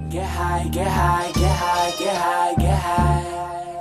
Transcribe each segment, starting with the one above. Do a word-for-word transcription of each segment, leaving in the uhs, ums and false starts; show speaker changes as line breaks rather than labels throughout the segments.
Get high, get high, get high, get high, get high.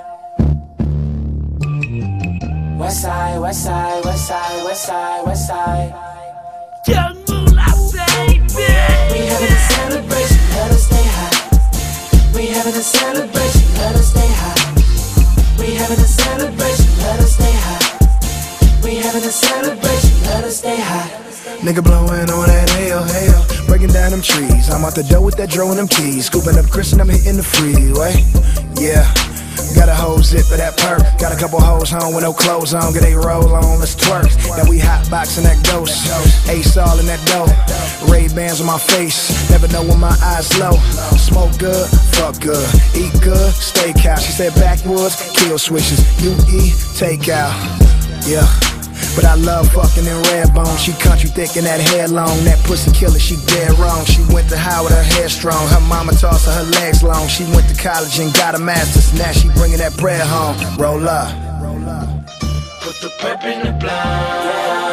West side, west side, west side, west side, west side.
Young Moolah, baby.
We having a celebration, let us stay high. We having a celebration, let us stay high. We having a celebration, let us stay high. We having a celebration, let us stay high.
Nigga blowing on that hail, hail, breaking down them trees. I'm out the door with that dro and them keys, scooping up Chris and I'm hitting the freeway. Yeah, got a whole zip of that perk, got a couple hoes home with no clothes on, get they roll on, let's twerk. Now we hot boxing that ghost, Ace all in that dough, Ray Bans on my face, never know when my eyes low. Smoke good, fuck good, eat good, steakhouse. She said backwoods, kill switches, you eat takeout. Yeah. But I love fucking in red bone. She country thick and that hair long. That pussy killer, she dead wrong. She went to Howard, her hair strong. Her mama tossed her, her legs long. She went to college and got a master's. Now she bringing that bread home. Roll up.
Put the pep in the blind.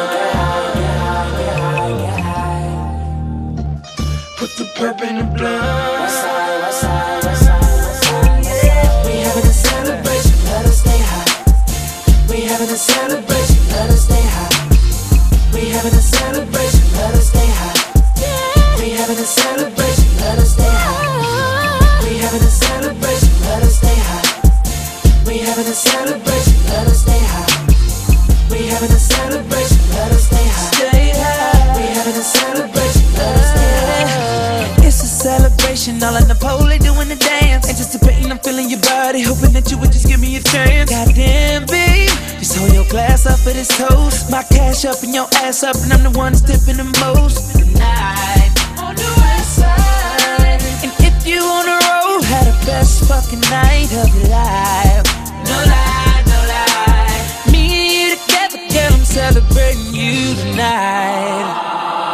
Put the pep in the blind.
West side, west side, west side, west side, yeah. We having a celebration, let us stay high. We having a celebration, let us stay high. We having a celebration, let us stay high. We having a celebration, let us stay high. We having a celebration, let us stay high. We having a celebration, let us stay high. We having a celebration, let us stay high.
Stay high.
We having a celebration, let us stay high.
It's a celebration, all in the pole, they doing the dance. Anticipating, I'm feeling your body, hoping that you would just give me a chance. Goddamn, babe, just hold your glass up for this toast. My cash up and your ass up, and I'm the one tipping the most. Tonight, on the west side. And if you on the road, had the best fucking night of your life. No lie, no lie. Me and you together, girl, I'm celebrating you tonight.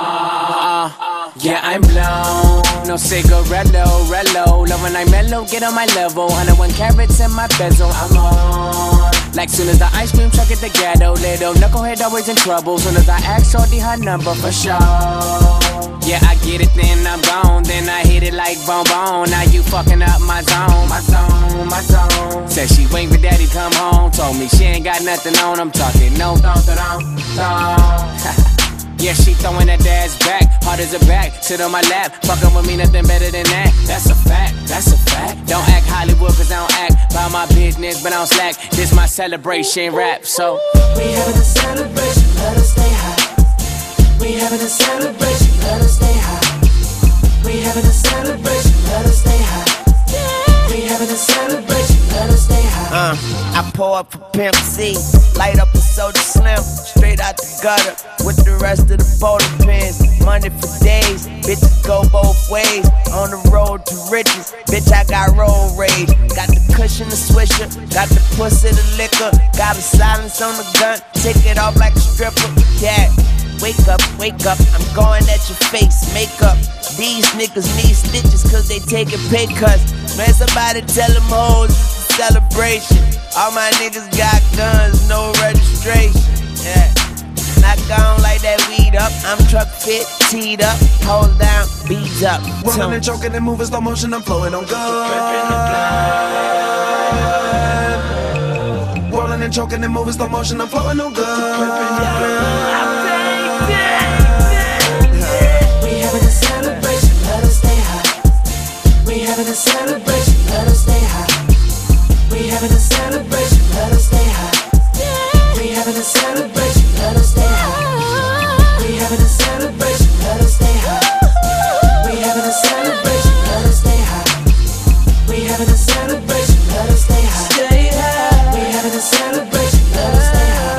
Yeah, I'm blown, no cigarello, rello. Love when I mellow, get on my level. one oh one carats in my bezel, I'm on. Like soon as the ice cream truck at the ghetto, little knucklehead always in trouble. Soon as I ask shorty her number for sure. Yeah, I get it, then I'm gone. Then I hit it like bone bone. Now you fucking up my zone, my zone, my zone. Said she wait for daddy come home. Told me she ain't got nothing on. I'm talking no, don't, don't, don't. Yeah, she throwing that ass back, hard as a back, sit on my lap, fucking with me, nothing better than that. That's a fact, that's a fact. Don't act Hollywood, cause I don't act by my business, but I don't slack. This my celebration rap, so we having a celebration, let us stay high. We having a celebration, let us stay high. We having a celebration, let us stay high. We having a celebration, let us stay high.
Uh, I pour up for Pimp C, light up a soda slim, straight out the gutter with the rest of the bowling pins. Money for days, bitches go both ways. On the road to riches, bitch, I got road rage. Got the cushion, the swisher, got the pussy, the liquor. Got a silence on the gun, take it off like a stripper. Yeah, wake up, wake up, I'm going at your face, makeup. These niggas need stitches cause they taking pay cuts. Man, somebody tell them hoes it's a celebration. All my niggas got guns, no registration. Yeah. Not gone like that weed up. I'm truck fit, teed up, hold down, beads up.
Rolling and choking and moving slow motion, I'm flowing on good. Rolling and choking and moving slow motion, I'm flowing on good.
We having a celebration, let us stay high. We having a celebration, let us stay high. We having a celebration, let us stay high. We having a celebration, let us stay high. We having a celebration, let us stay high. We having a celebration, let us stay high. We having a celebration, let us stay high.
Stay high.
We having a celebration, let us stay high.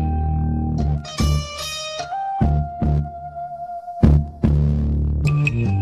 Yeah.